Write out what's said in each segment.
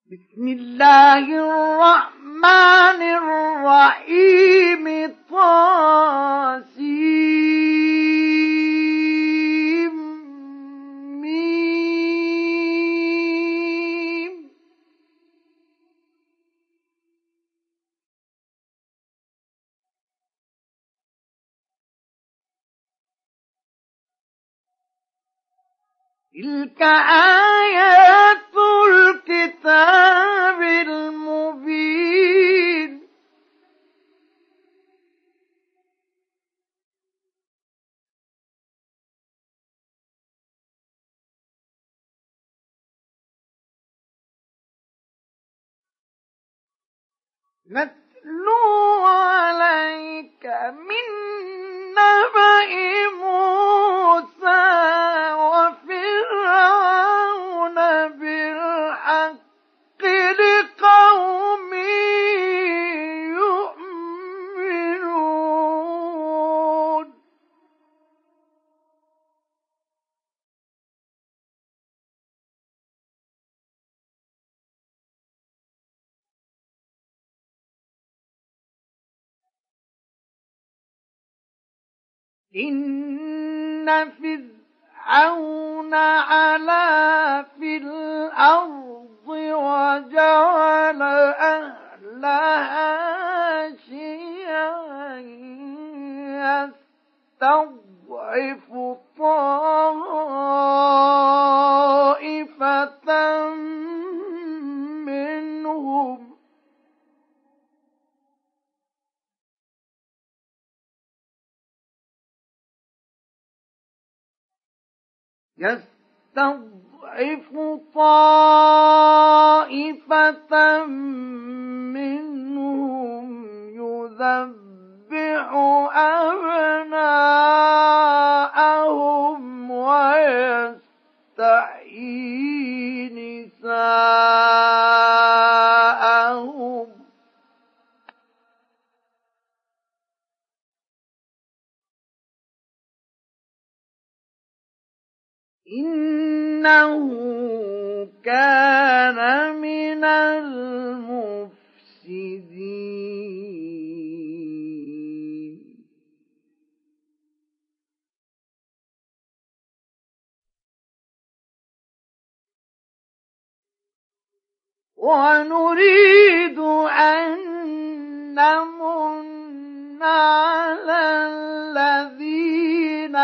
بسم الله الرحمن الرحيم طاسيم. تلك آيات الكتاب المبين. نتلو عليك من نبأ موسى وفرعون بالحق لقوم يؤمنون. إن فرعون علا في الأرض وجعل أهلها شيعا يستضعف طائفة منهم يذبح أبناءهم ويستحيي نساءهم إنه كان من المفسدين. ونريد أن نمن على الذين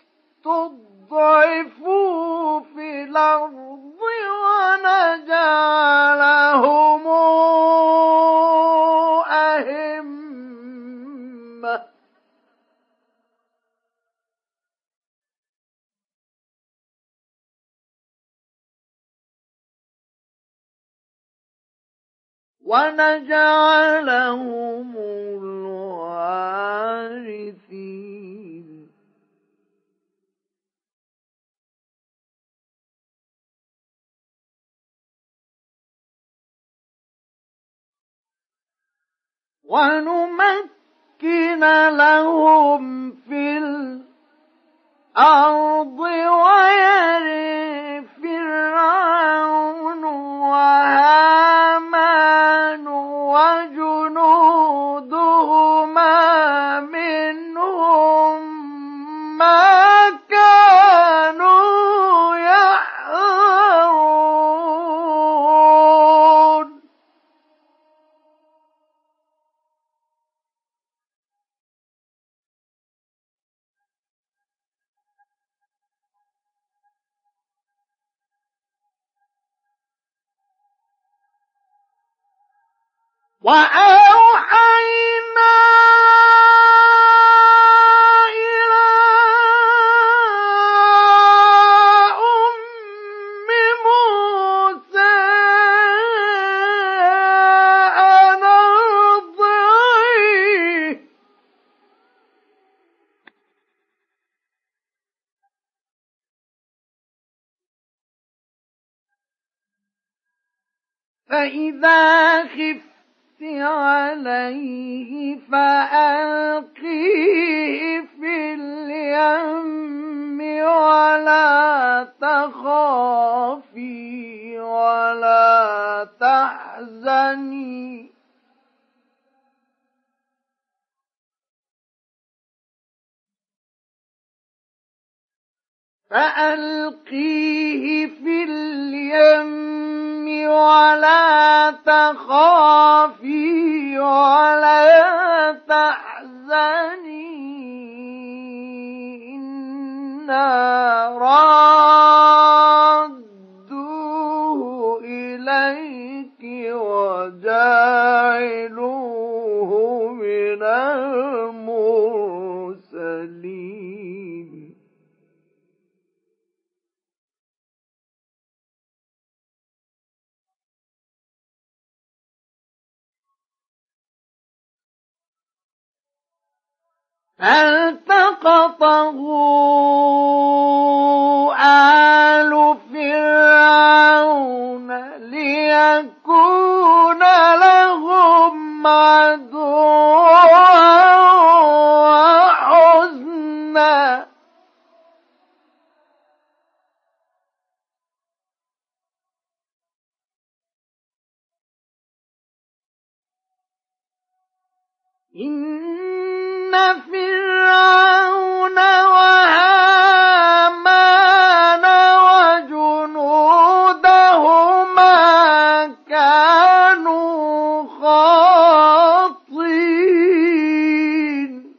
استضعفوا في الأرض ونجعلهم أئمة الوارثين. ونمكن لهم في الأرض ويرث فرعون وهامان وجنودهما منهم ما كانوا يحذرون. وأوحينا إلى أم موسى أن أرضعيه فإذا خفت عليه فألقيه في اليم ولا تخافي ولا تحزني تحزني فألقيه في اليم ولا تخافي ولا تحزني إنا رادوه إليك وجاعلوه من المرسلين فالتقطه آل فرعون ليكون لهم عدوا وحزنا إن فرعون وهامان وجنودهما كانوا خاطئين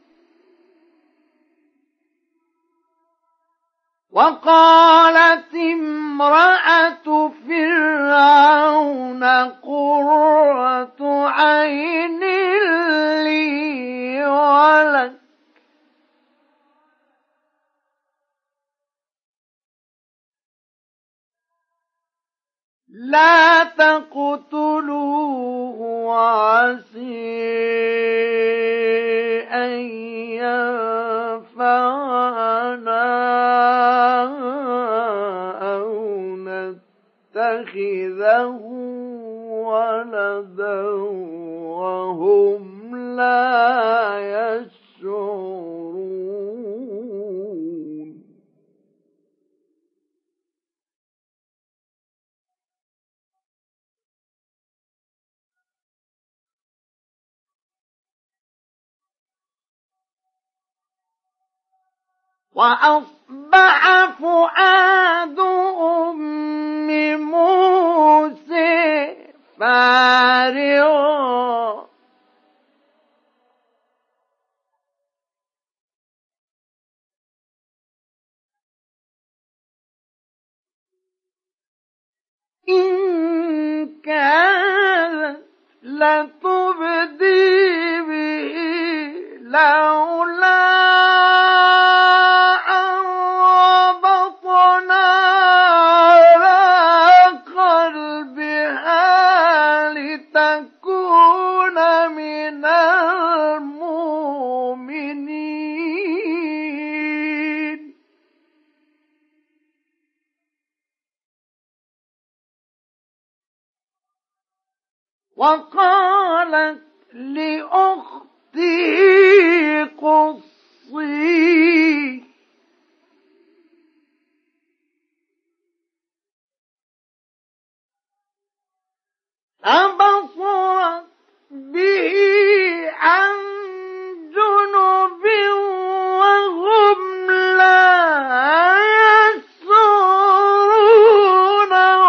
وقالت امرأة فرعون قرة عين لي ولك لا تقتلوه وعسى أن ينفعنا أو نتخذه ولدا وهم لا يشعرون وأصبح فؤاد أم موسى فارغا إن كانت لتبدي به لولا أن ربطنا على قلبها لتكون من المؤمنين وقالت لأخته قصيه فبصرت به عن جنب وهم لا يشعرون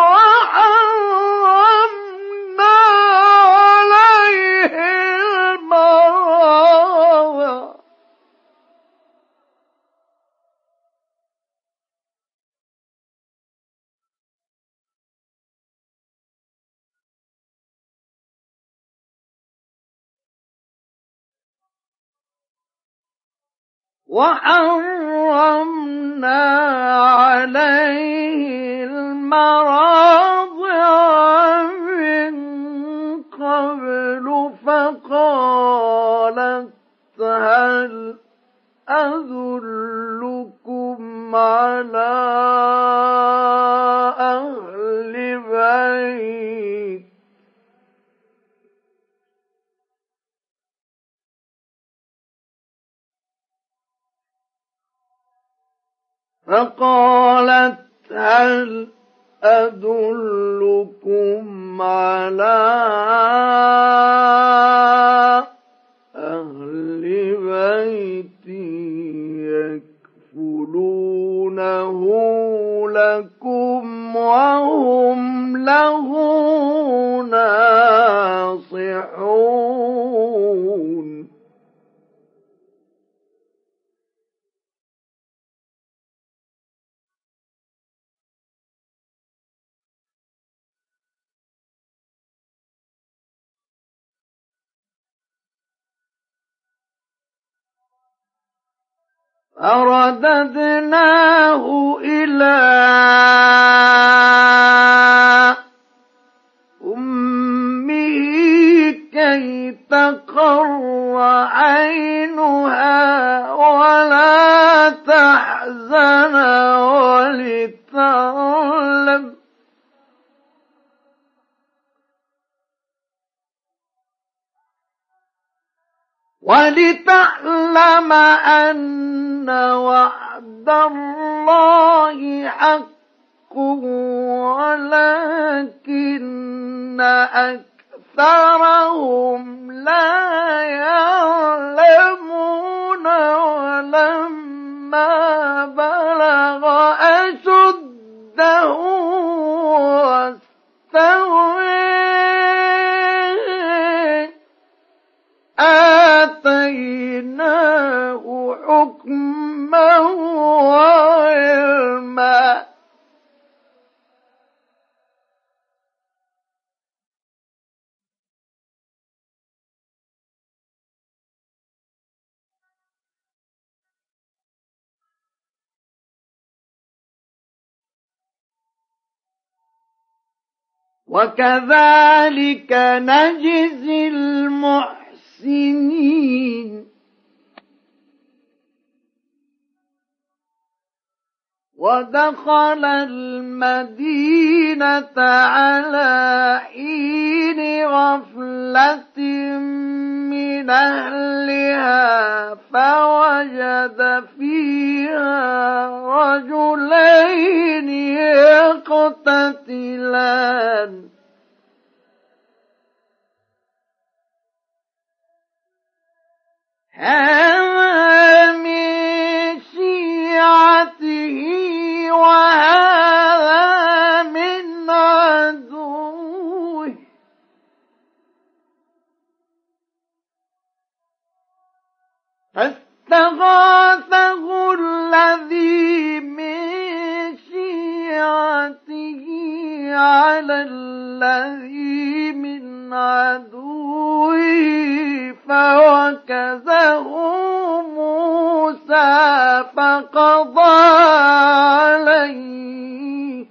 وحرمنا عليه المراوع وحرمنا عليه المراضع من قبل فقالت هل أدلكم على أهل بيت فقالت هل أدلكم على أهل بيت يكفلونه لكم وهم له ناصحون فرددناه إلى أمه كي تقر عينها ولا تحزن ولتعلم أن وعد الله حق ولكن أكثرهم لا يعلمون ولما بلغ أشده واستوى آتيناه حكما وعلما وكذلك نجزي المحسنين ودخل المدينة على حين غفلة من أهلها فوجد فيها رجلين يقتتلان هذا من شيعته وهذا من عدوه فاستغاثه الذي من شيعته على الذي من عدوه فوكزه موسى فقضى عليه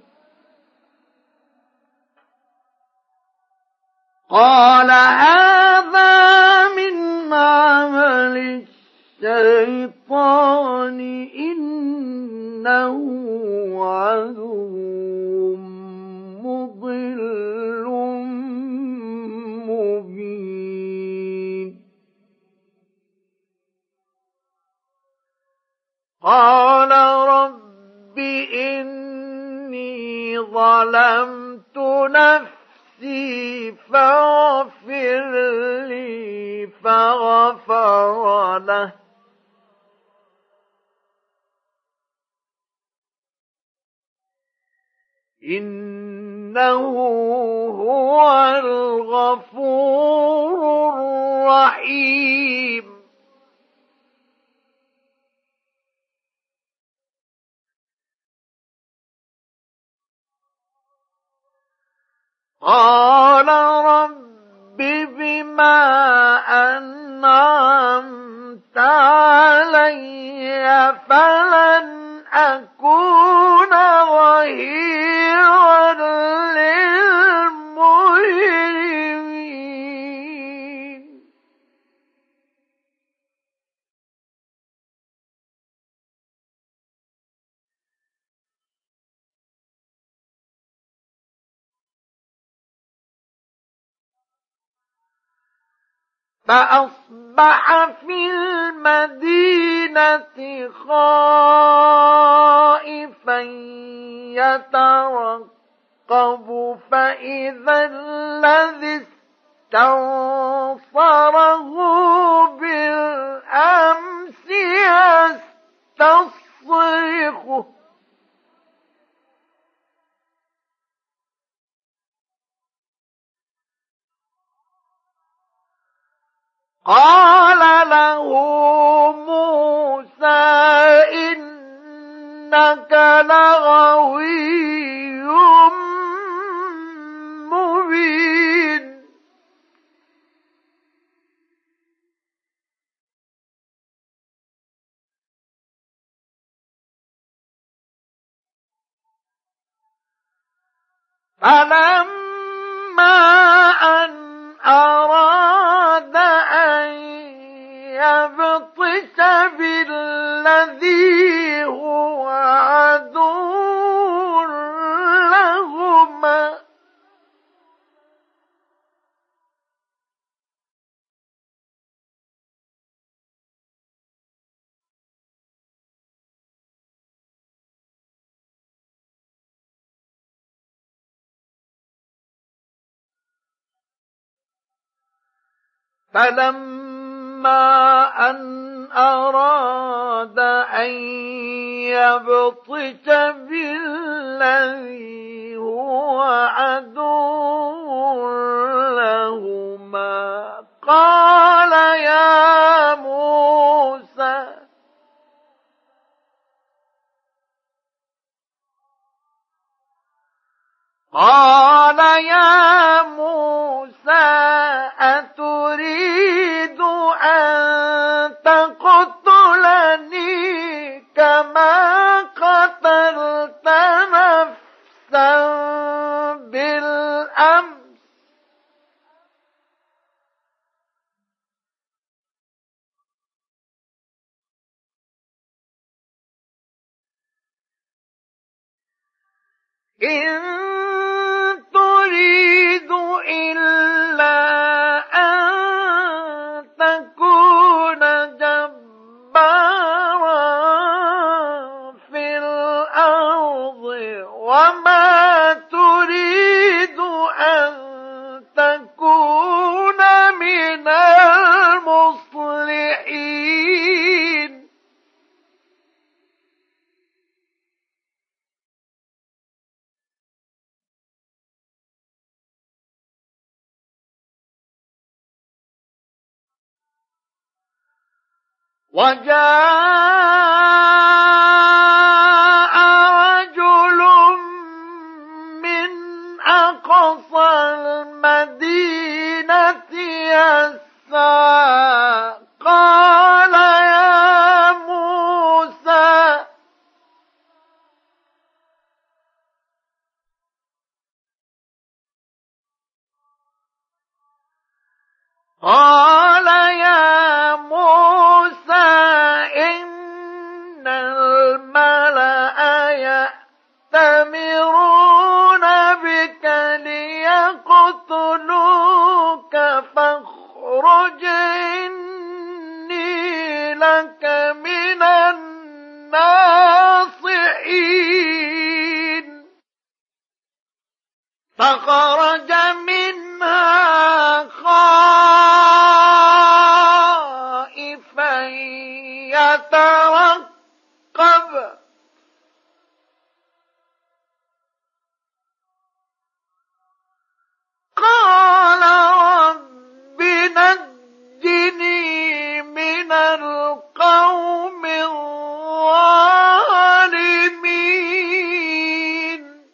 قال هذا من عمل الشيطان إنه عدو مضل مبين قال رب إني ظلمت نفسي فاغفر لي فغفر له إنه هو الغفور الرحيم قال رب بما أنعمت علي فلن أكون ظهيرا للمجرمين فأصبح في المدينة خائفا يترقب فإذا الذي استنصره بالأمس يستصرخه قال له موسى إنك لغوي مبين فلما أن أراد أن يبطش بالذي هو عدو لهما فلما أن أراد أن يبطش بالذي هو عدو لهما قال يا موسى أتريد أن تقتلني كما قتلت نفسا بالأمس إن تريد إلا أن تكون جبارا في الأرض وما تريد أن تكون من المصلحين وجاء رجل من أقصى المدينة يسعى قال يا موسى إن الملأ يأتمرون بك ليقتلوك فاخرج إني لك من الناصحين فخرج منها خائفا يترقب قال رب نجني من القوم الظالمين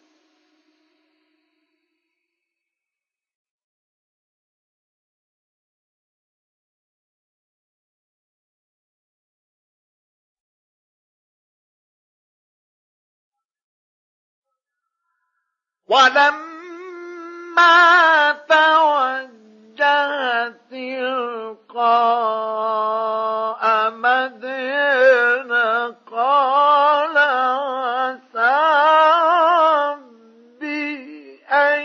ولما توجه تلقاء مدين قال عسى ربي أن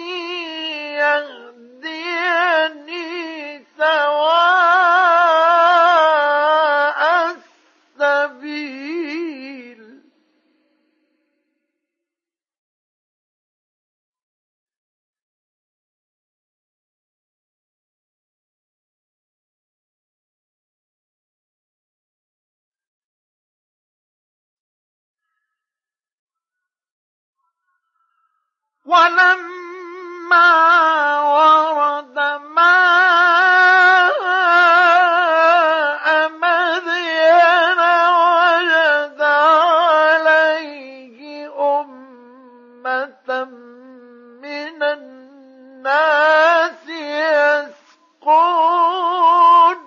يهديني سواء السبيل ولما ورد ماء مدين وجد عليه أمة من الناس يسقون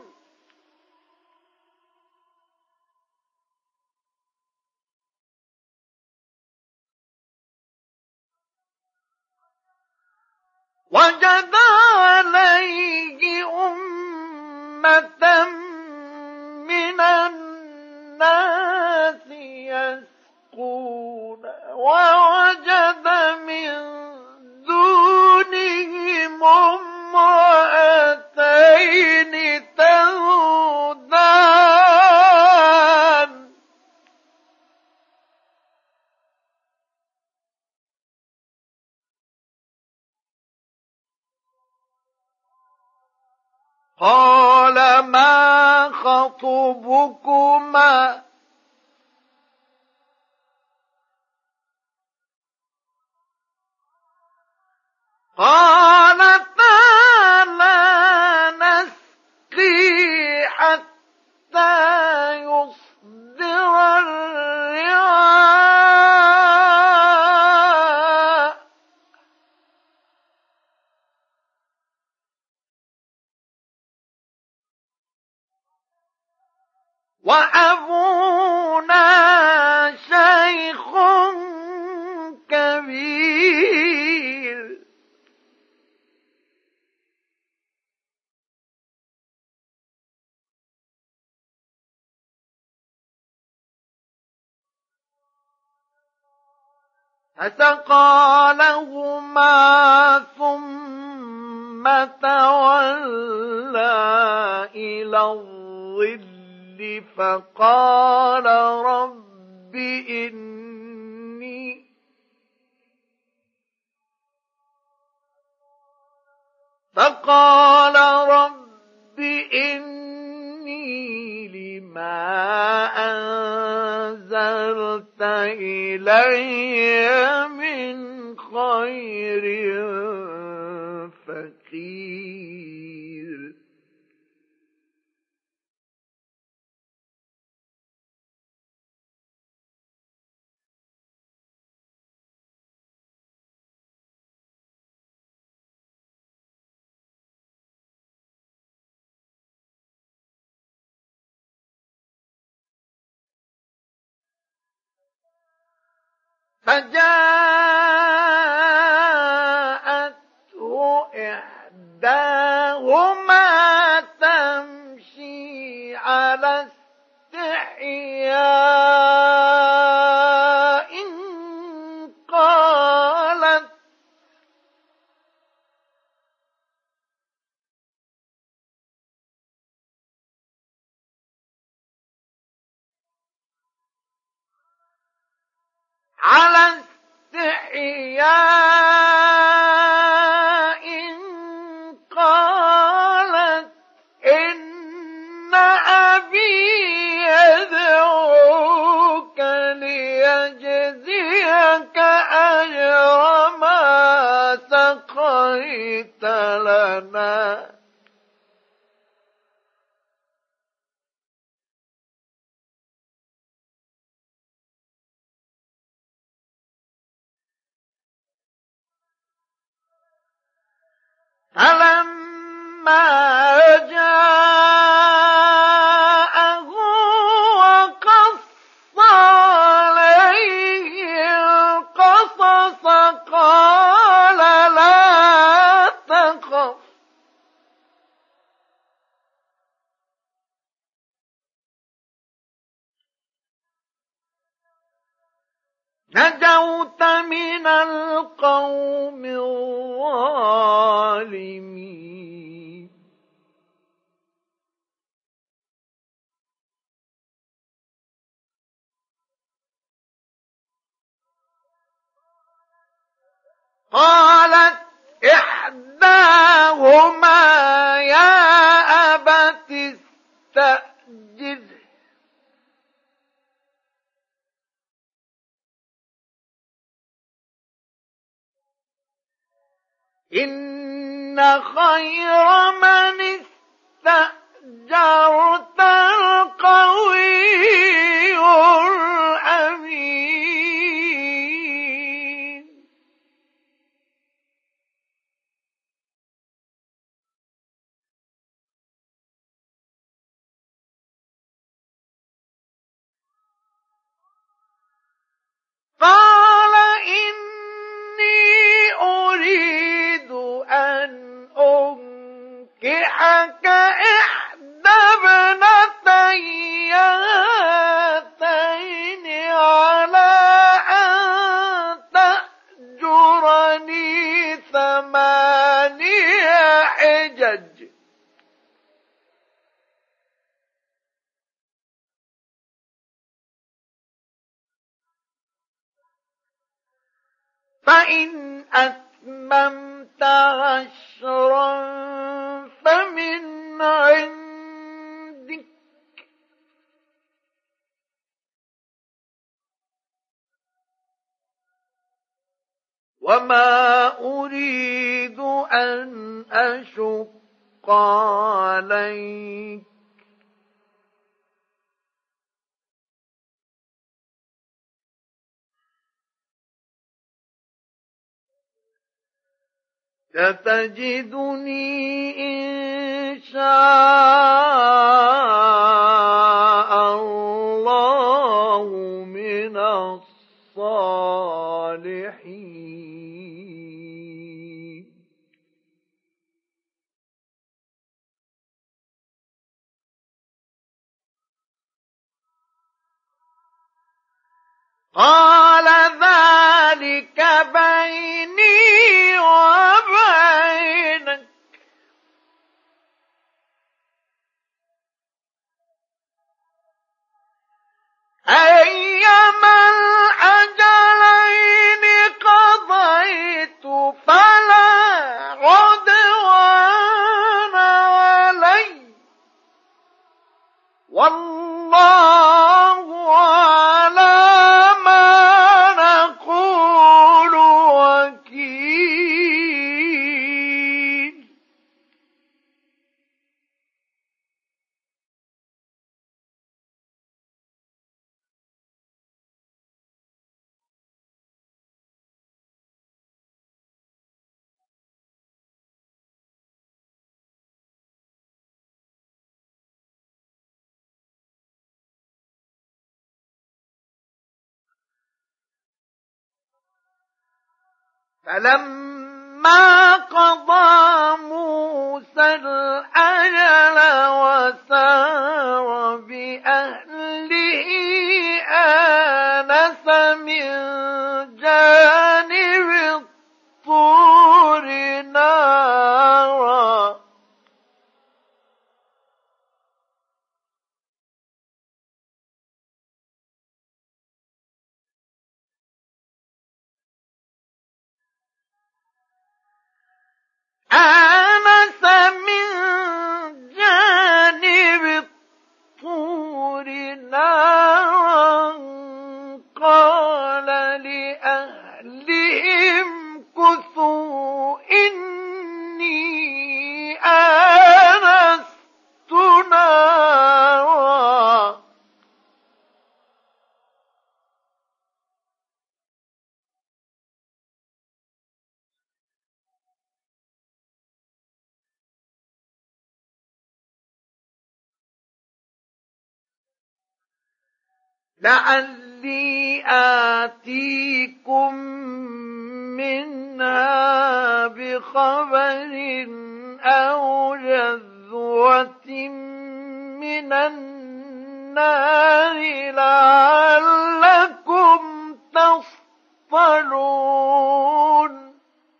وجد عليه أمة من الناس يسقون ووجد من دونهم امرأتين تذودان قال ما خطبكما قالتا لا نسقي حتى يصدر الرعاء وأبونا شيخ كبير فسقى لهما ثم تولى إلى الظل فقال رب إني لما أنزلت إلي من خير فقير فجاءته إحداهما تمشي على استحياء قالت على استحياء قالت إن أبي يدعوك ليجزيك أجر ما سقيت لنا فلما جاءه وقص عليه القصص قال لا تخف نجوت من القوم الظالمين قالت إحداهما يا أبت استأجره إن خير من استأجرت القوي الأمين. قال إني أريد أن أنكحك إحدى ابنتي هاتين على أن تأجرني 8 حجج فإن أتممت 10 فمن عندك وما أريد أن أشق عليك ستجدني إن شاء الله من الصالحين. قال ذلك بيني وبينك أيما الأجلين قضيت فلا عدوان علي والله على ما نقول وكيل. فلما قضى موسى الأجل وسار بأهله آنس من جانب الطور نارا آنس من جانب الطور نارا قال لأهلهم كثوا إني آنست نارا لعلي آتيكم منها بخبر أو جذوة من النار لعلكم تصطلون.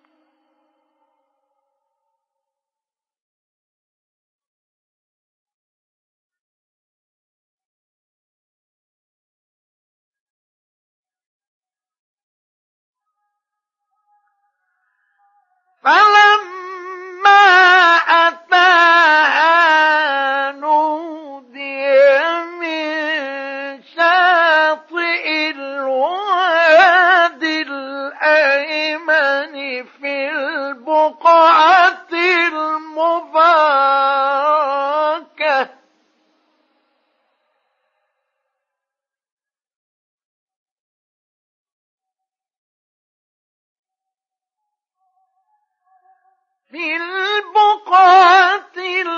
فلما أتاها نودي من شاطئ الوادي الأيمن في البقعة المباركة في البقعة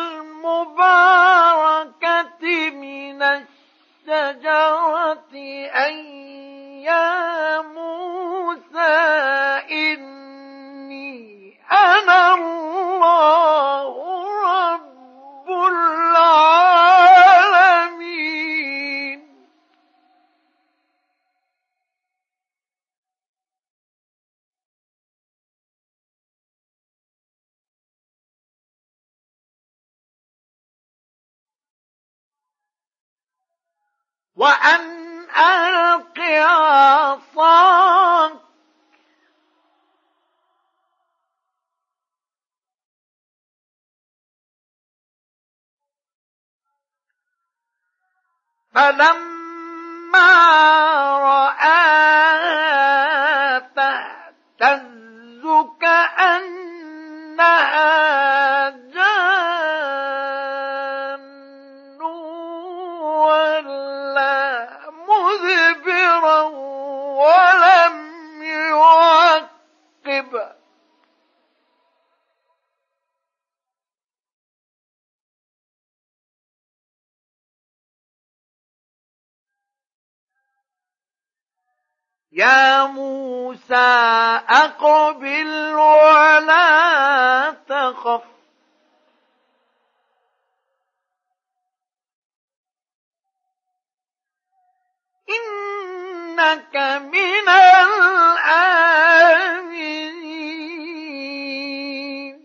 المباركة من الشجرة أن يا موسى إني أنا الله رب العالمين وأن ألق عصاك فلما رآها تهتز كأنها جان ولا مدبرا ولم يعقب يا موسى أقبل ولا تخف إنك من الآمنين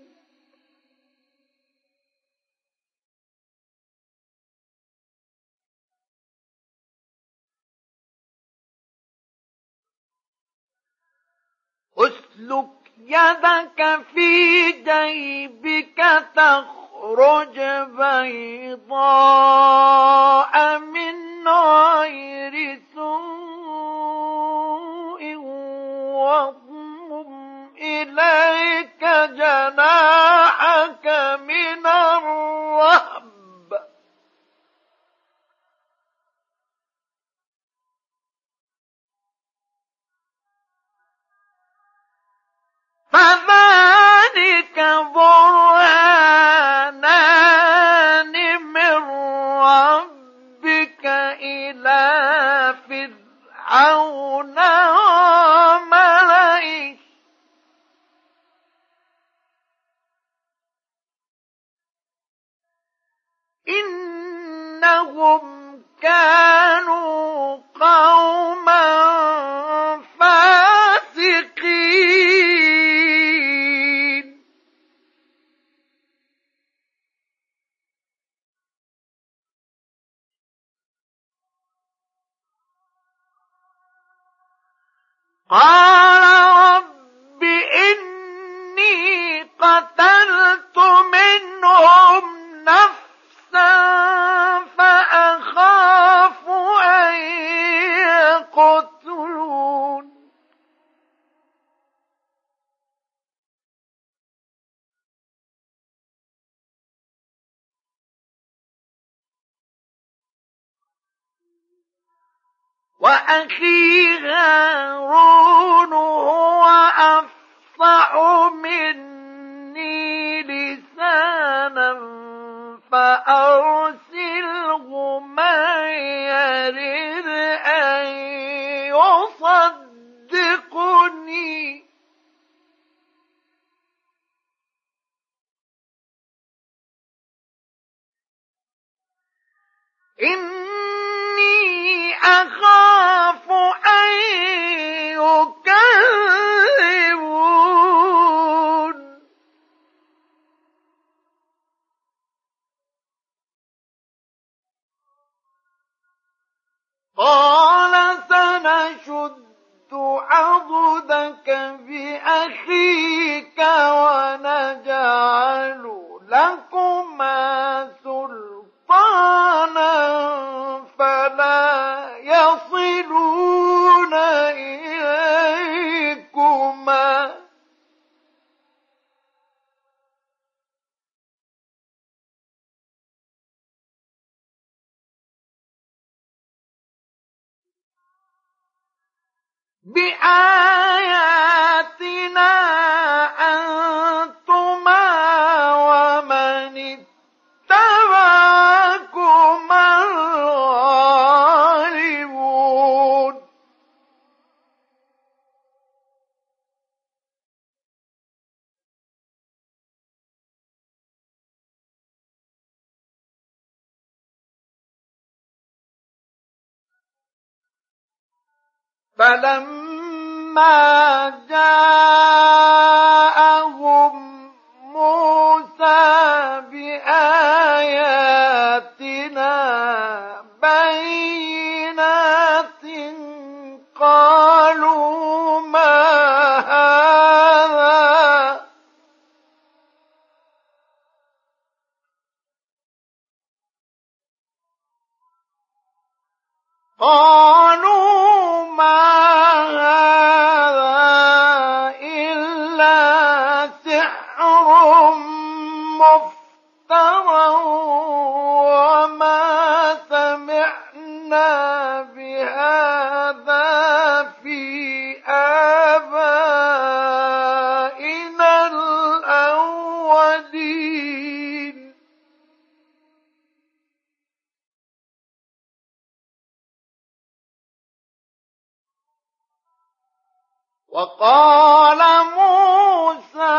اسلك يدك في جيبك تخرج بيضاء من غير سوء واضمم إليك جناحك من الرهب فذلك برهانان من ربك إلى فرعون وملئه إنهم كانوا قوما فاسقين قال رب إني قتلت منهم نفسا فأخاف أن يقتلون وأخي هارون هو أفصح مني لسانا فأرسله معي يرد أن يصدقني إني أخاف أن يكذبون قال سنشد عضدك بأخيك ونجعل لكما سلطانا فلا يصلون إليكما بآياتنا أنتما ومن اتبعكما الغالبون فلما جاءهم موسى بآياتنا بينات قالوا ما هذا إلا سحر مفترى وما سمعنا بهذا في آبائنا الأولين وقال موسى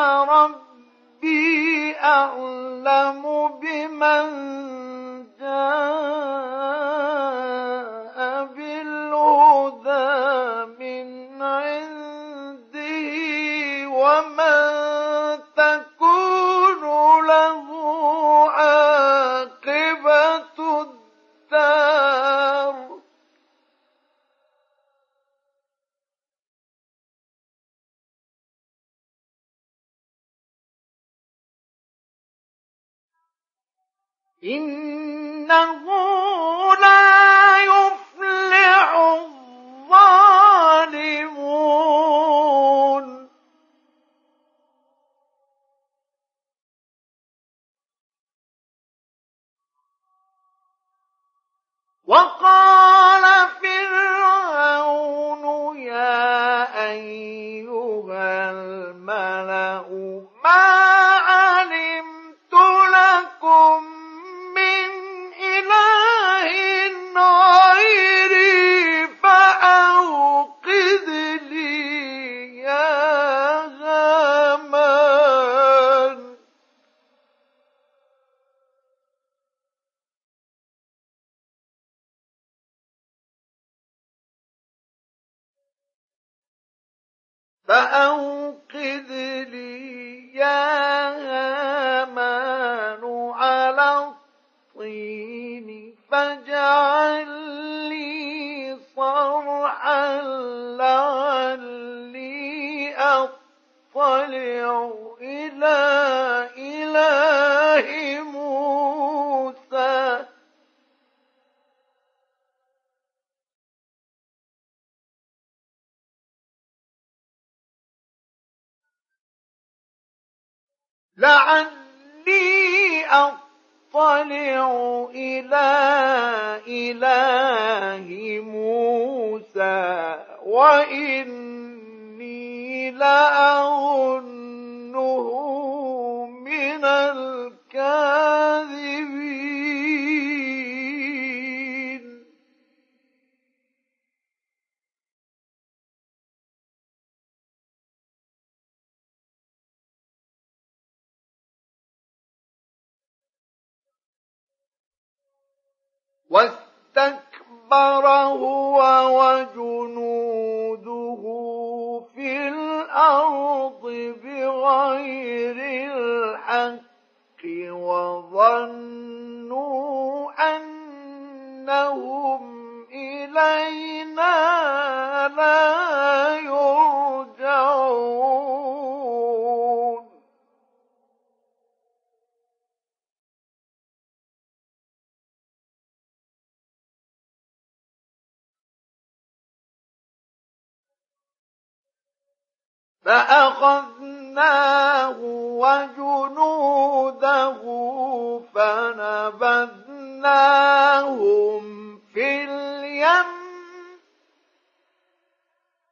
ربي أعلم بمن جاء بالهدى من عنده ومن تكون له عاقبة الدار إنه لا يفلح الظالمون وقال فرعون يا أيها الملأ ما علمت لكم من إله غيري فأوقد لي يا هامان فأوقد لي يا هامان على الطين فاجعل لي صرحا لعلي أطلع إلى إله موسى لعلي أطلع إلى إله موسى وإني لأظنه من الكاذبين واستكبر هو وجنوده في الأرض بغير الحق وظنوا أنهم إلينا لا يرجعون فأخذناه وجنوده فنبذناهم في اليم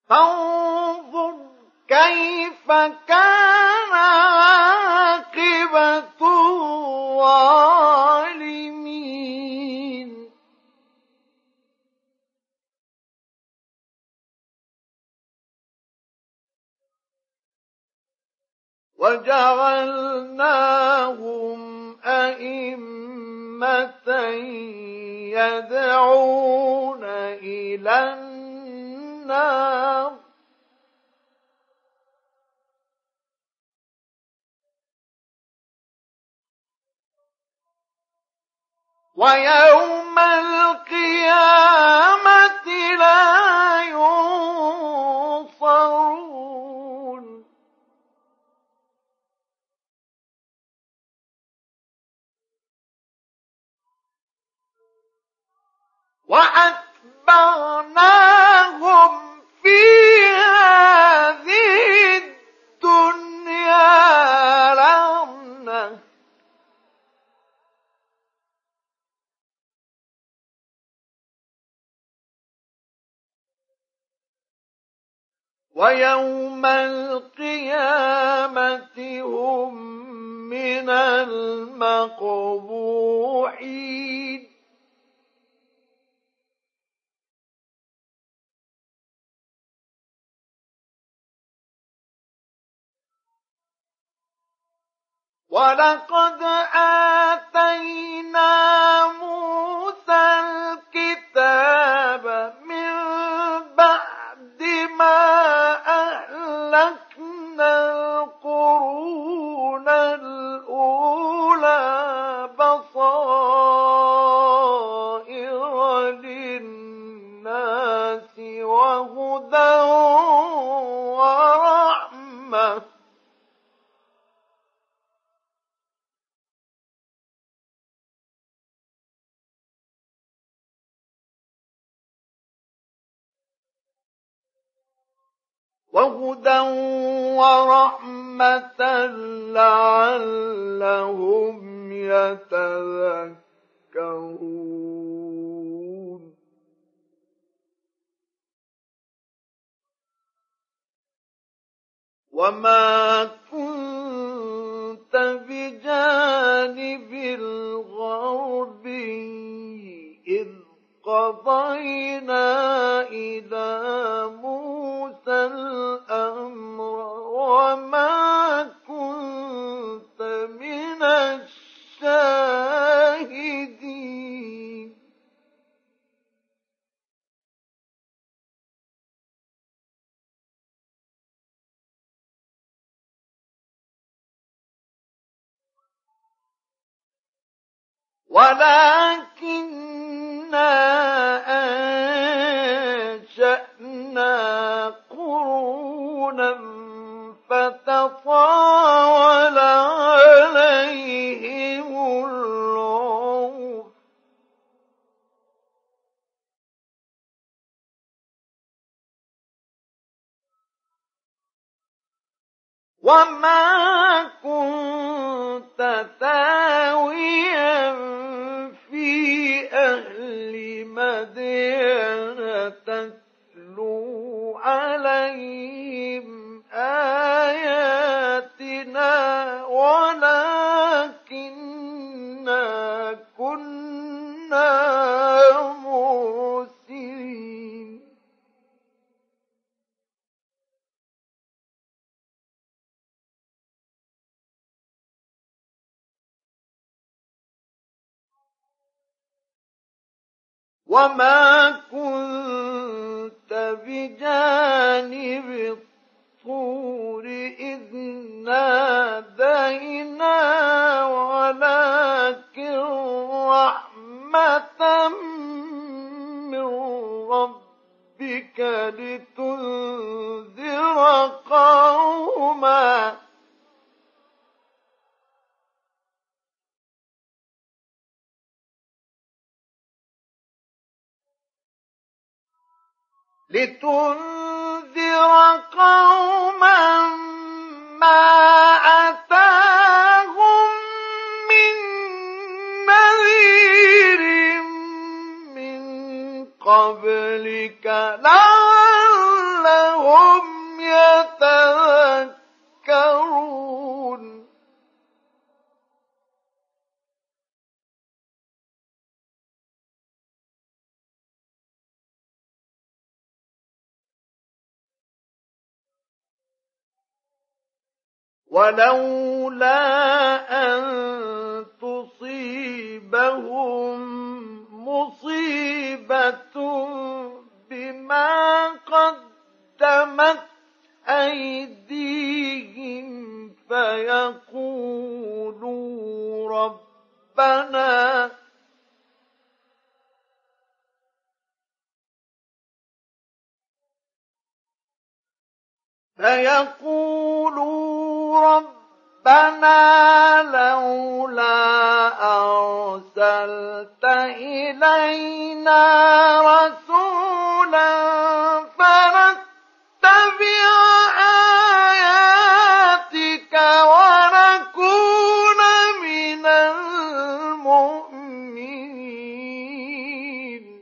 فانظر كيف كان عاقبة الظالمين وجعلناهم أئمة يدعون إلى النار ويوم القيامة لا ينصرون وأتبعناهم في هذه الدنيا لعنة ويوم القيامة هم من المقبوحين ولقد آتينا موسى الكتاب من بعد ما أهلكنا القرون الأولى بصائر للناس وهدى ورحمة لعلهم يتذكرون وما كنت بجانب الغربي إذ قضينا إلى موسى الأمر وما كنت من الشاهدين ولكننا أنشأنا قرونا فتطاول عليهم العمر وما كنت ثاويا في أهل مدين تتلو عليهم آياتنا ولكننا كنا مرسلين وما كنت بجانب الطور إذ نادينا ولكن رحمة من ربك لتنذر قوما ما أتاهم من نذير من قبلك لعلهم ولولا أن تصيبهم مصيبة بما قدمت أيديهم فيقولوا ربنا لولا أرسلت إلينا رسولا فنتبع آياتك ونكون من المؤمنين.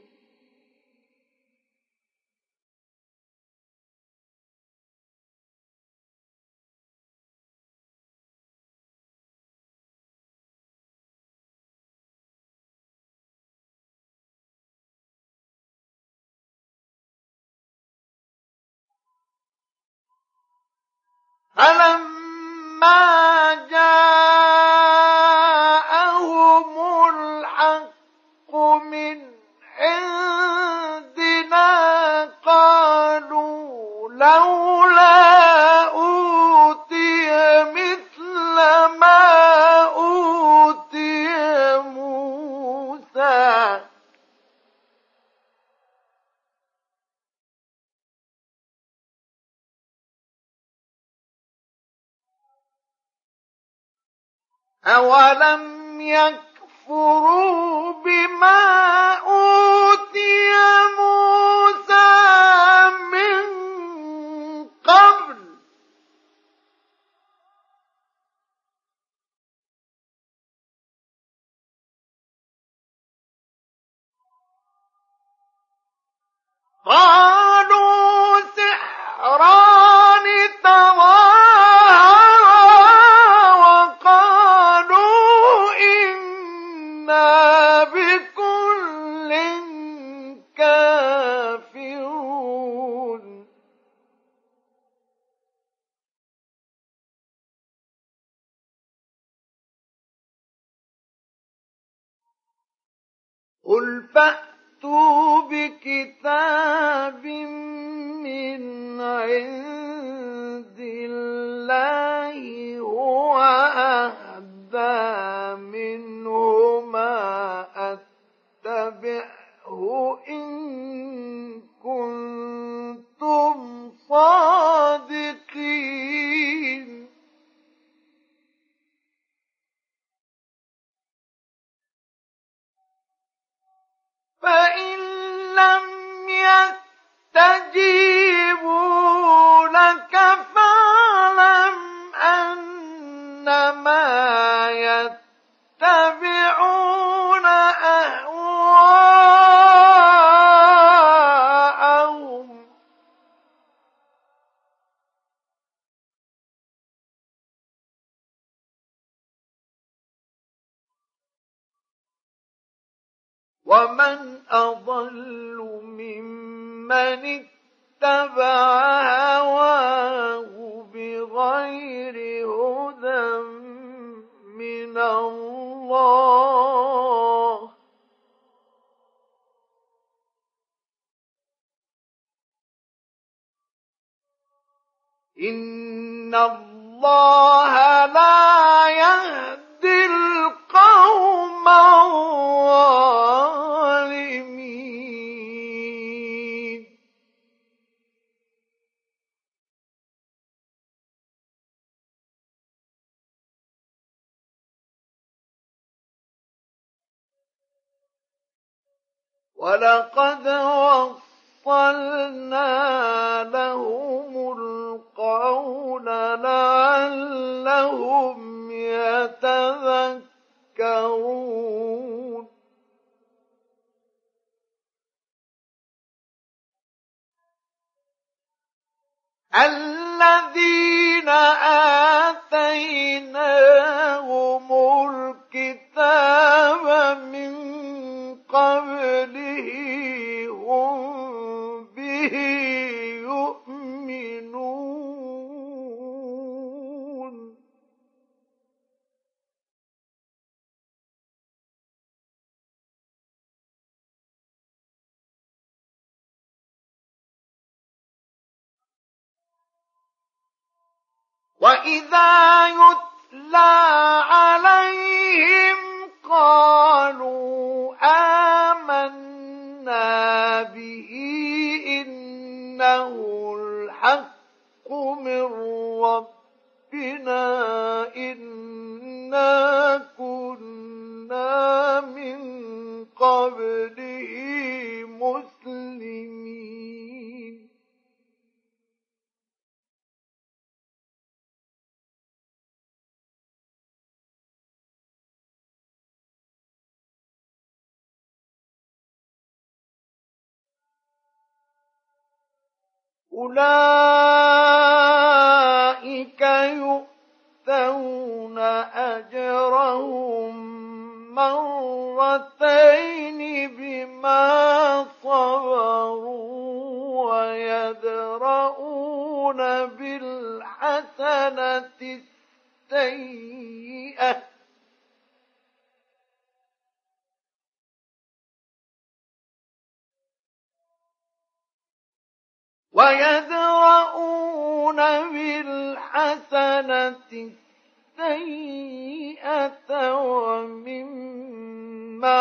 فلما جاءهم الحق من عندنا قالوا لولا أوتي مثل ما أوتي موسى أولم يكفروا بما أوتي موسى من قبل قالوا سحران تظاهرا وقالوا إنا بكل كافرون. قل فأتوا بكتاب من عند الله هو أهدى منهما أتبعه إن كنتم صادقين. فإن لم يستجيبوا لك فاعلم أنما يتبعون أهواءهم ومن أضل ممن اتبع هواه بغير هدى من الله إن الله لا يهدي القوم الظالمين. ولقد وصلنا لهم القول لعلهم يتذكرون. الذين آتيناهم الكتاب من قبله هم به يؤمنون. وإذا يتلى عليهم قالوا آمنا به إنه الحق من ربنا إنا كنا من قبله مسلمين. أولئك يؤتون أجرهم مرتين بما صبروا ويدرؤون بالحسنة السيئة ومما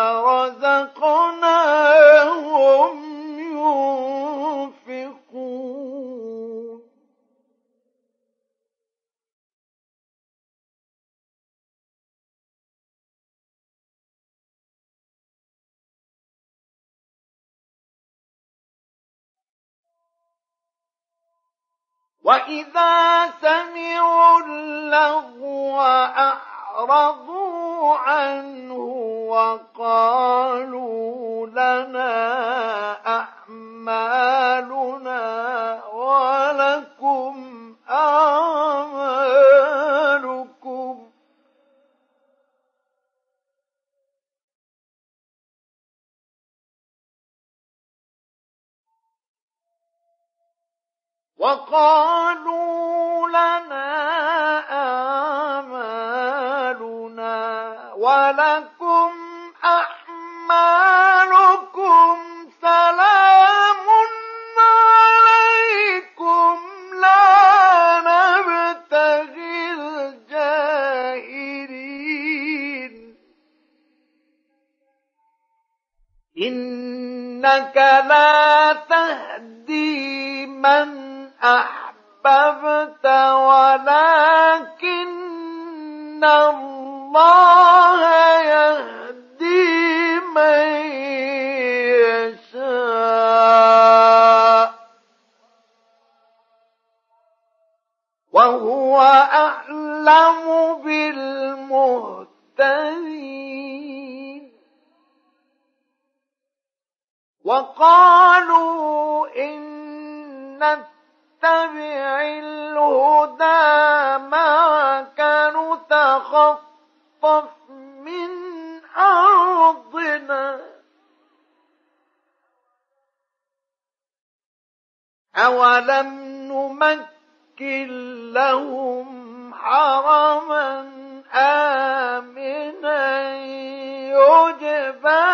رزقناهم ينفقون. وإذا سمعوا اللغو أعرضوا عنه وقالوا لنا أعمالنا ولكم أعمالكم سلام عليكم لا نبتغي الجاهلين إنك لا تهدي من أحببت ولكن الله يهدي من يشاء وهو أعلم بالمهتدين. وقالوا إن نتبع الهدى معك نتخطف من أرضنا أولم نمكن لهم حرما آمنا يجبى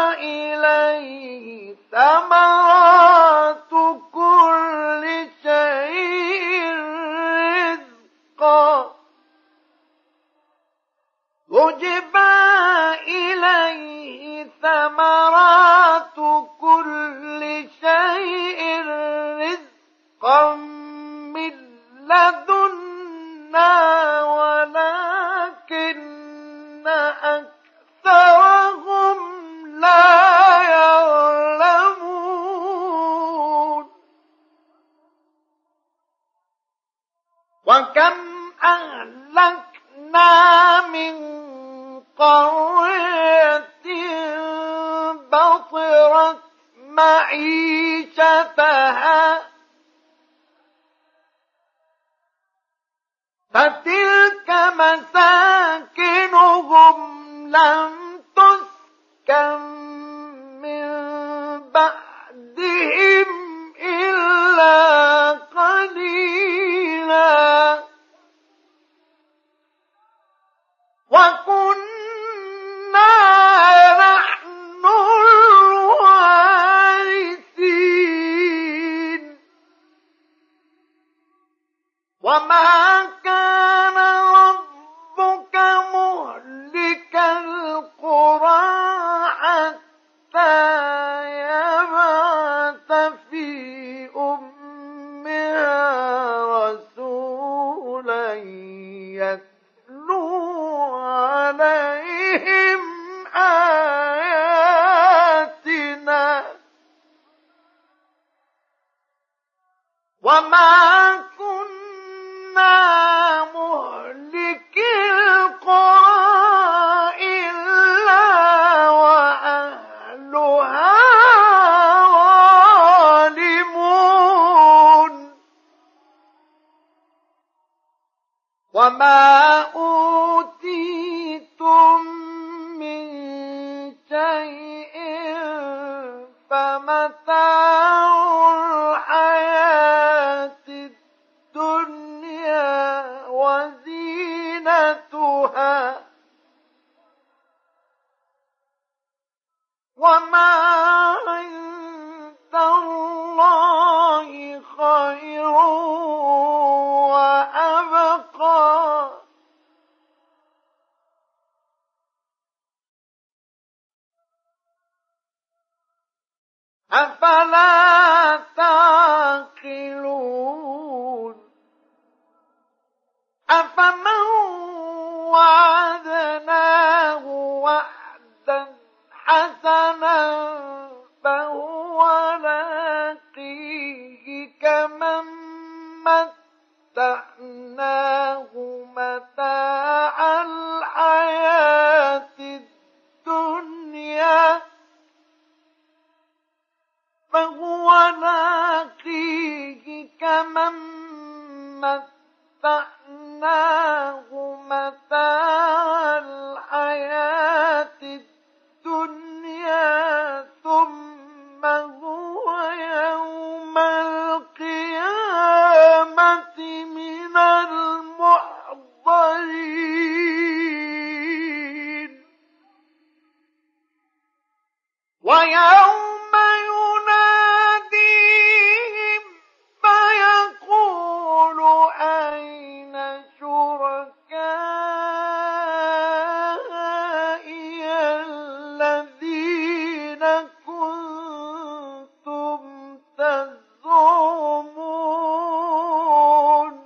إليه ثمرات كل شيء رزقا من لدنا ولكن أكثرهم لا يعلمون. وكم أهلكنا من قرية بطرت معيشتها فتلك مساكنهم لم تسكن من بعدهم إلا قليلا وكنا نحن الوارثين وما وما كنا مهلكي القرى إلا وأهلها ظالمون وما أوتيتم من شيء فمتاع الحياة الدنيا وزينتها وما عند الله خير وأبقى أفلا تعقلون أفمن وعدناه وعدا حسنا فهو لاقيه كمن متعناه متاع الحياة الدنيا فهو لاقيه كمن متعناه متاع الحياة الدنيا ثم هو يوم القيامة من المحضرين ويوم يناديهم فيقول أين شركائي الذين كنتم تزعمون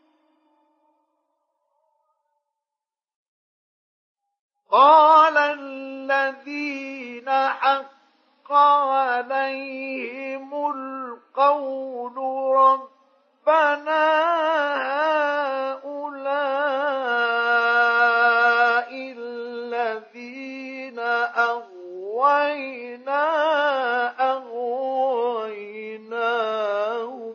قال الذين حق عليهم القول ربنا هؤلاء الذين أغويناهم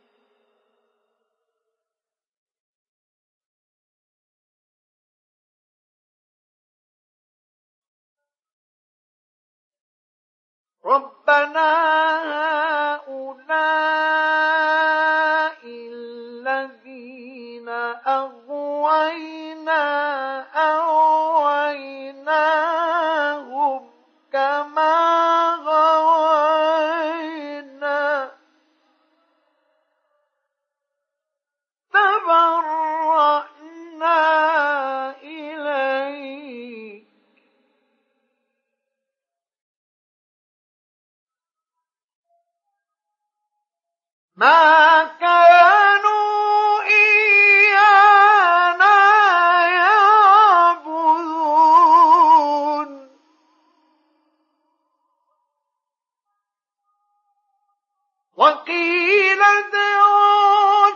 ربنا هؤلاء الذين أغويناهم كما غوينا تبرأنا إليك ما كانوا إيانا يعبدون وقيل ادعوا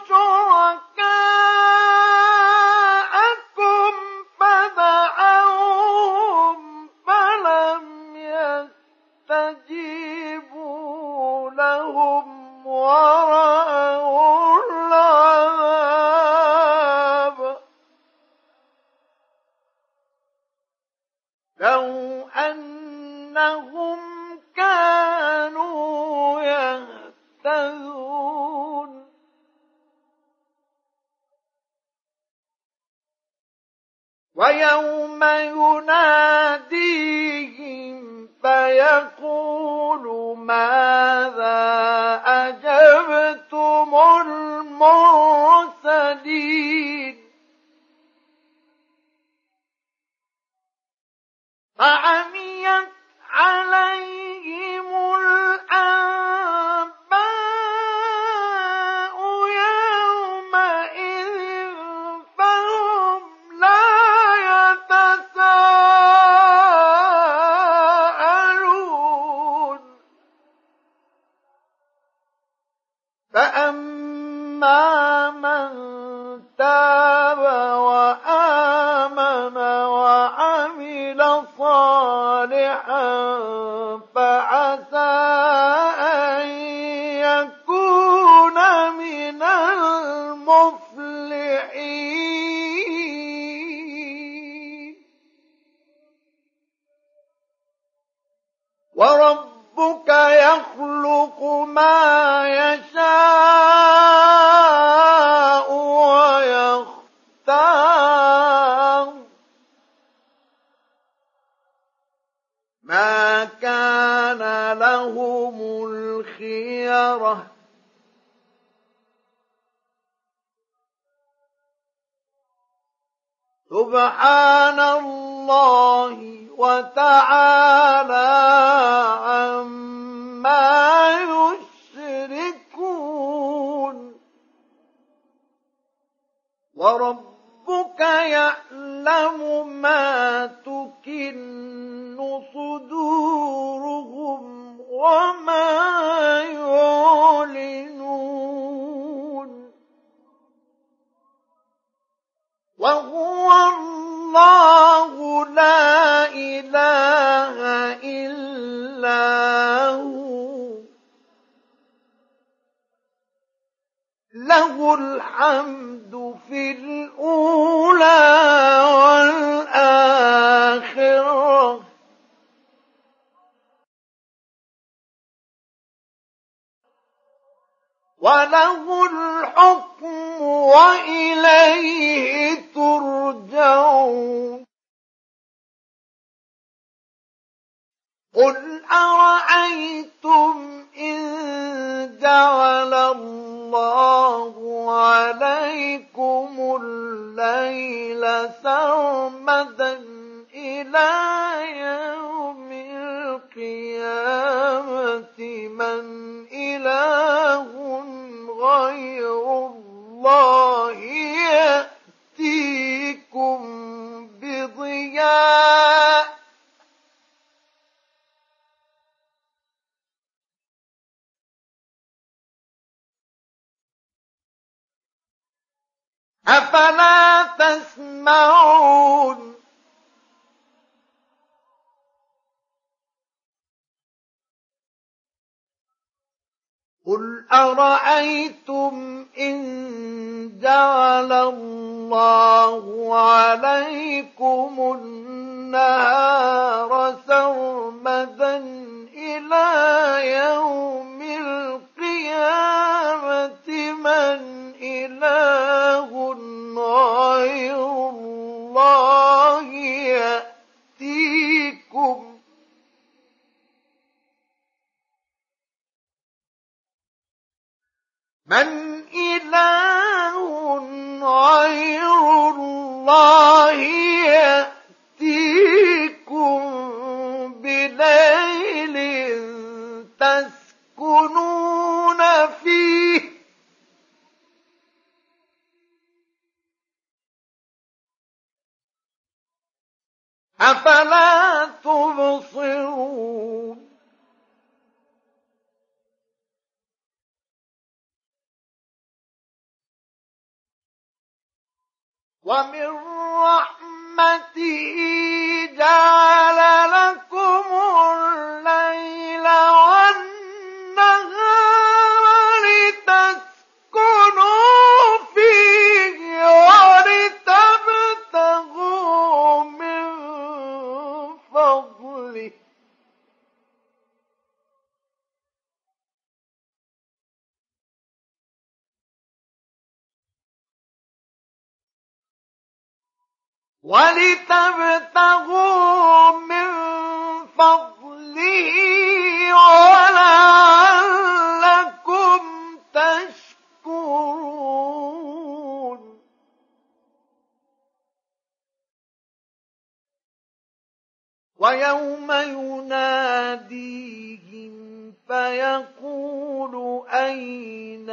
شركاءكم فدعوهم فلم يستجيبوا لهم ورأوا العذاب لو أنهم كانوا يهتدون ويوم يناديهم فيقول ماذا أجبتم المرسلين فعميت عليهم الأنباء يومئذ فهم لا يتساءلون فَأَمَّا مَن تَابَ وَآمَنَ وَعَمِلَ صَالِحًا فَعَسَىٰ أَن يَكُونَ مِنَ الْمُفْلِحِينَ. وَرَبُّكَ يَخْلُقُ مَا يَشَاءُ وَيَخْتَارُ ۗ مَا كَانَ لَهُمُ الْخِيَرَةُ ۚ سُبْحَانَ اللَّهِ وَتَعَالَىٰ عَمَّا يُشْرِكُونَ. وَرَبُّكَ يَعْلَمُ مَا تُكِنُّ صُدُورُهُمْ وَمَا يُعْلِنُونَ. وَهُوَ اللَّهُ لَا إِلَٰهَ إِلَّا هُوَ ۖ لَهُ الْحَمْدُ فِي الْأُولَىٰ وَالْآخِرَةِ ۖ وَلَهُ الْحُكْمُ وَإِلَيْهِ تُرْجَعُونَ. قُلْ أَرَأَيْتُمْ إِن جَعَلَ اللَّهُ عَلَيْكُمُ اللَّيْلَ سَرْمَدًا إِلَىٰ يَوْمِ الْقِيَامَةِ مَنْ إِلَٰهٌ غَيْرُ اللَّهِ يَأْتِيكُم بِضِيَاءٍ ۖ أَفَلَا تَسْمَعُونَ. قُلْ أَرَأَيْتُمْ إِن جَعَلَ اللَّهُ عَلَيْكُمُ النَّهَارَ سَرْمَدًا إِلَىٰ يَوْمِ الْقِيَامَةِ مَنْ إِلَٰهٌ غَيْرُ اللَّهِ يَأْتِيكُم بِلَيْلٍ تَسْكُنُونَ فِيهِ ۖ أَفَلَا تُبْصِرُونَ. وَمِن رَّحْمَتِهِ جَعَلَ لَكُمُ اللَّيْلَ وَالنَّهَارَ لِتَسْكُنُوا فِيهِ وَلِتَبْتَغُوا مِن فَضْلِهِ ۚ وَلَعَلَّكُمْ تَشْكُرُونَ. وَيَوْمَ يُنَادِيهِمْ فَيَقُولُ أَيْنَ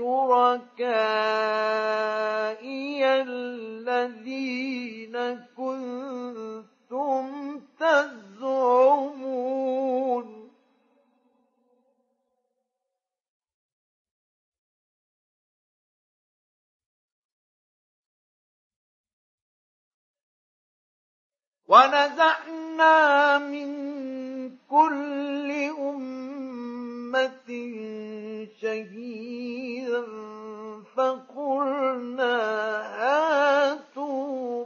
شُرَكَائِيَ الَّذِينَ كُنتُمْ تَزْعُمُونَ ونزعنا من كل أمة شهيدا فقلنا هاتوا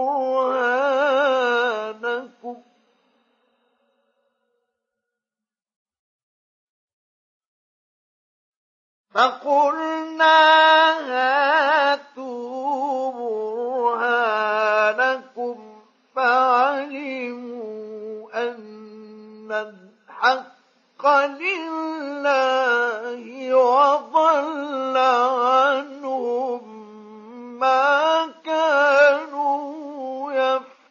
برهانكم فعلموا أن الحق لله وضل عنهم ما كانوا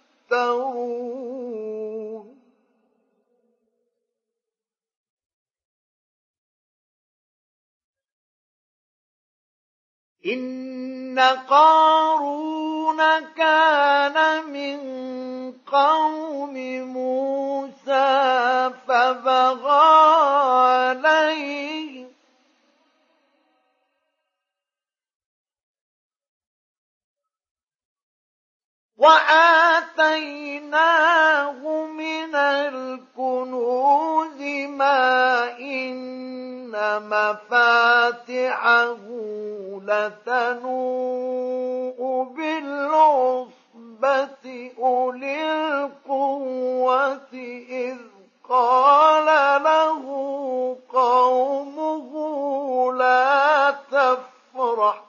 يفترون إن قارون كان من قوم موسى فبغى عليه وآتيناه من الكنوز ما إن مفاتحه لتنوء بالعصبة أولي القوة إذ قال له قومه لا تفرح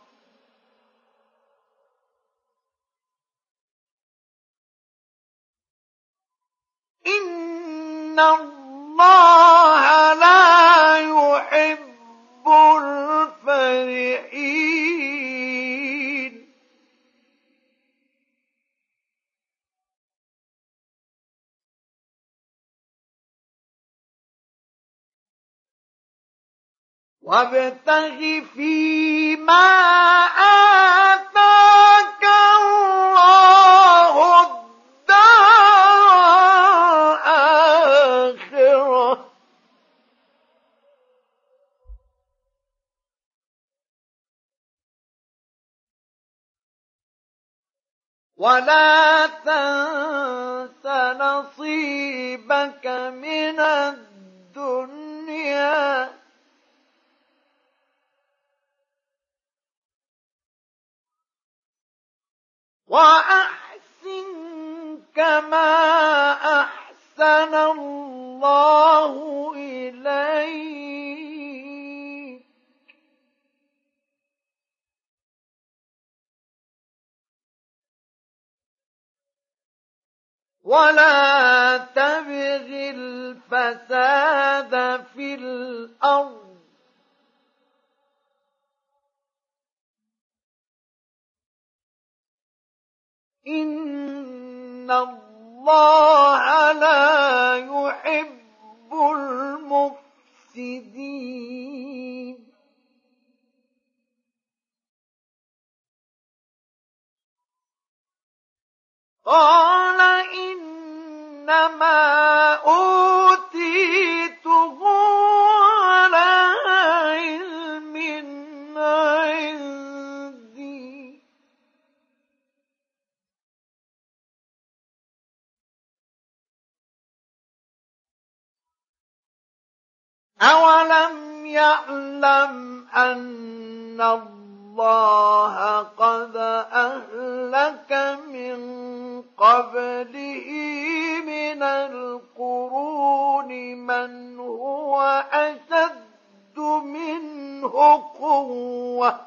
إن الله لا يحب الفرحين وابتغ فيما آتاك الله الدار الآخرة ولا تنس نصيبك من الدنيا وأحسن كما أحسن الله إليك ولا تبغ الفساد في الأرض إن الله لا يحب المفسدين قال إنما أوتيته على علم عندي أولم يعلم أن الله قد أهلك من قبله من القرون من هو أشد منه قوة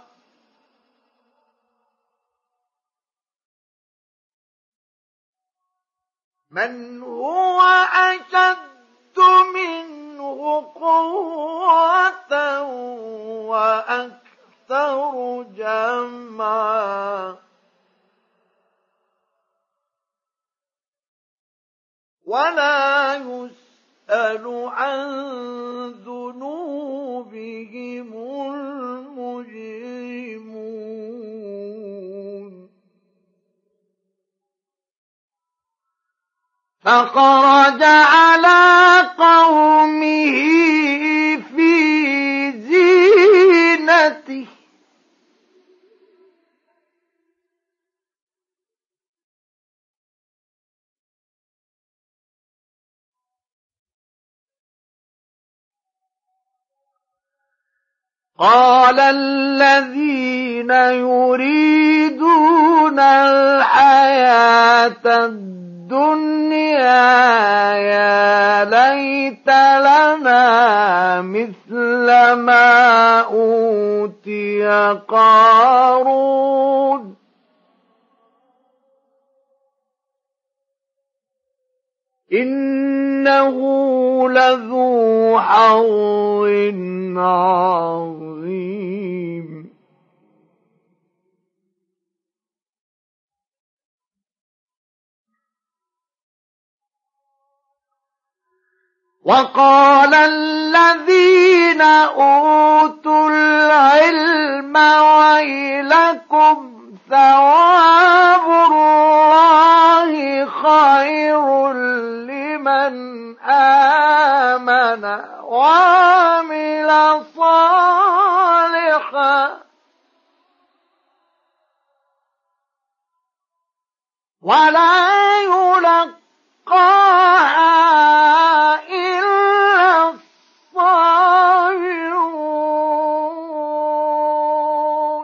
وأكثر جمعا ولا يسأل عن ذنوبهم المجرمون فخرج على قومه في زينته قال الذين يريدون الحياة الدنيا يا ليت لنا مثل ما أوتي قارون إنه لذو حظ عظيم. وقال الذين أوتوا العلم ويلكم ثواب الله خير لمن آمن وعمل صالحا ولا يلقاها إلا الصابرون.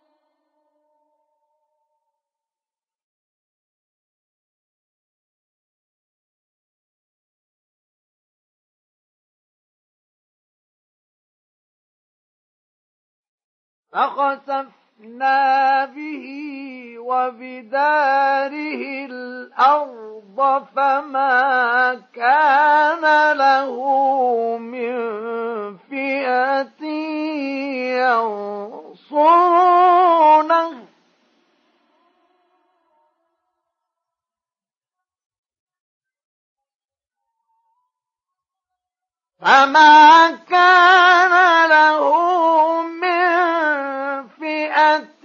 فخسفنا به وبداره الأرض فما كان له من فئة ينصرونه فما كان له من فئة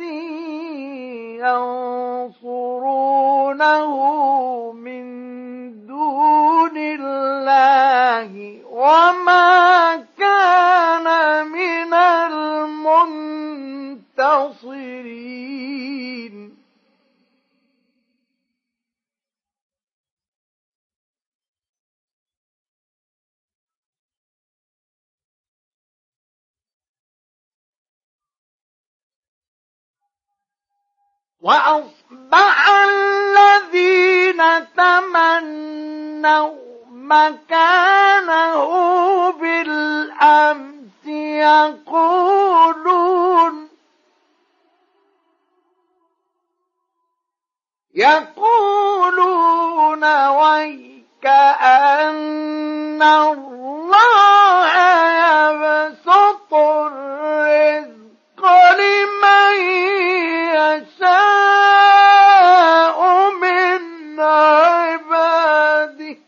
ينصرونه من دون الله وما كان من المنتصرين. وأصبح الذين تمنوا مكانه بالأمس يقولون ويكأن الله يبسط الرزق لمن يشاء من عباده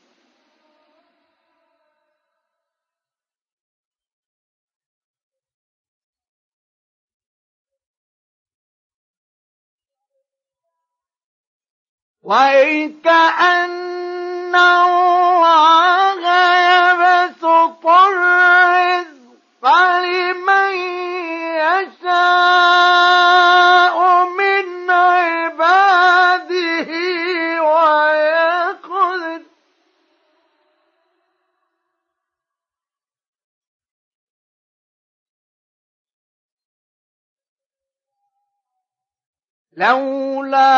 وَيْكَأَنَّ اللَّهَ يَبْسُطُ الرِّزْقَ لِمَن يَشَاءُ مِنْ عِبَادِهِ وَيَقْدِرُ لولا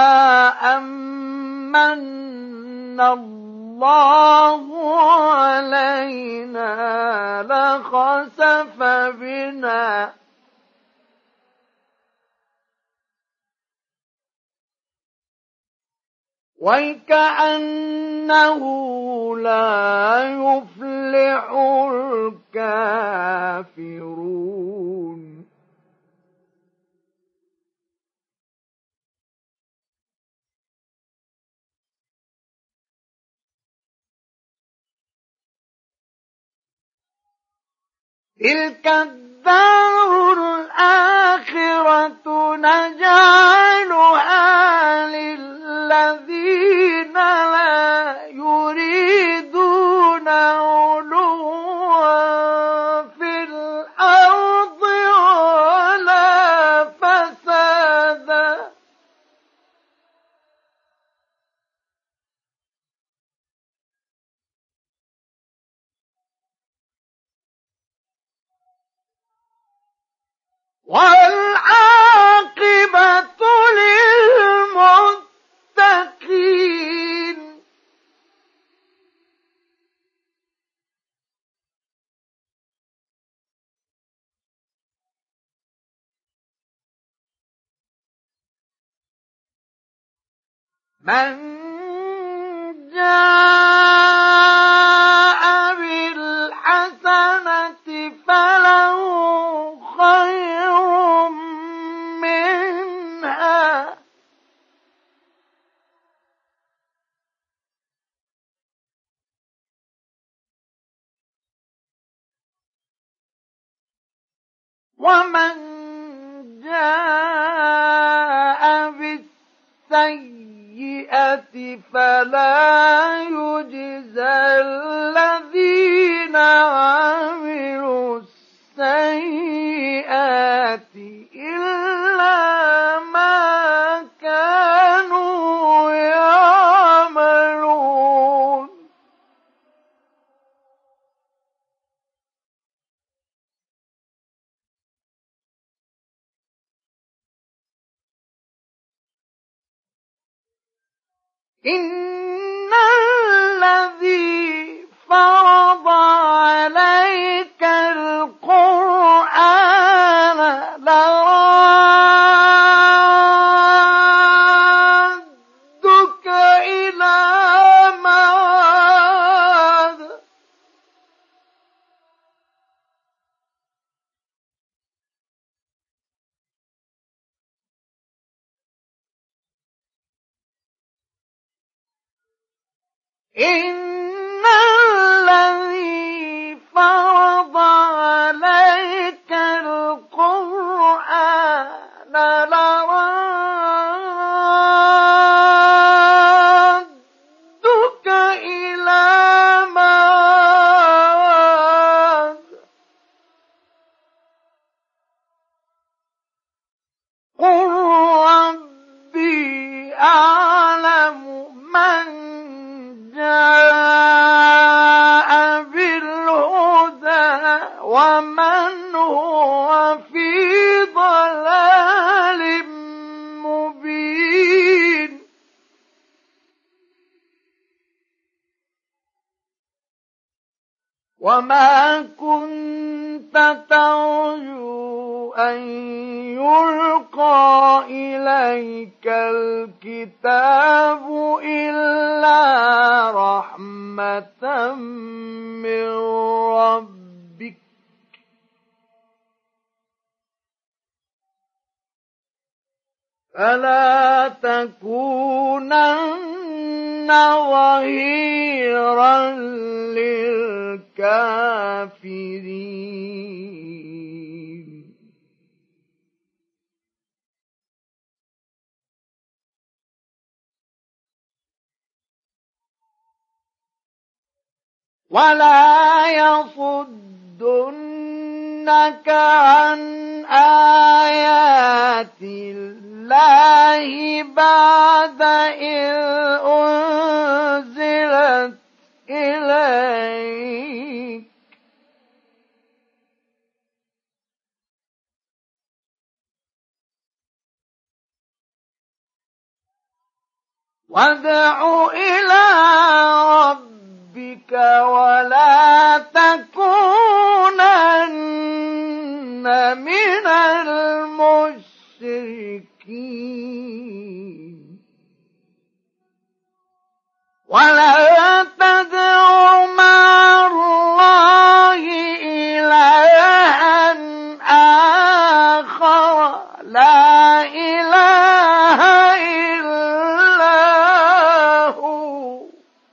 أمن الله علينا لخسف بنا وكأنه لا يفلح الكافرون. تلك الدار الآخرة نجعلها للذين لا يريدون علوا في الأرض ولا فسادا والعاقبة للمتقين. من جاء بالحسنة فله خير منها ومن جاء بالسيئة فلا يجزى الذين عملوا السيئات إلا ما كانوا يعملون. إن الذي فرض عليك القرآن لرادك إلى معاد. إن الذي فرض عليك القرآن لرادك إلى معاد. قل ربي أعلم من جاء بالهدى ومن هو في ضلال مبين. وما كنت ترجو أن يلقى إليك الكتاب إلا رحمة من ربك فلا تكونن ظهيرا للكافرين. ولا يصدنك عن آيات الله بعد إذ أنزلت إليك وادع إلى ربك ولا تكونن من المشركين. ولا تدع مع الله إلها آخر لا إله إلا هو.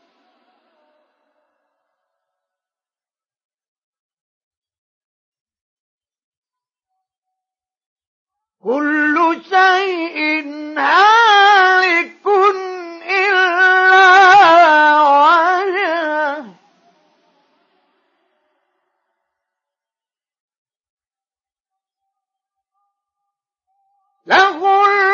كل شيء هالك إلا وجهه له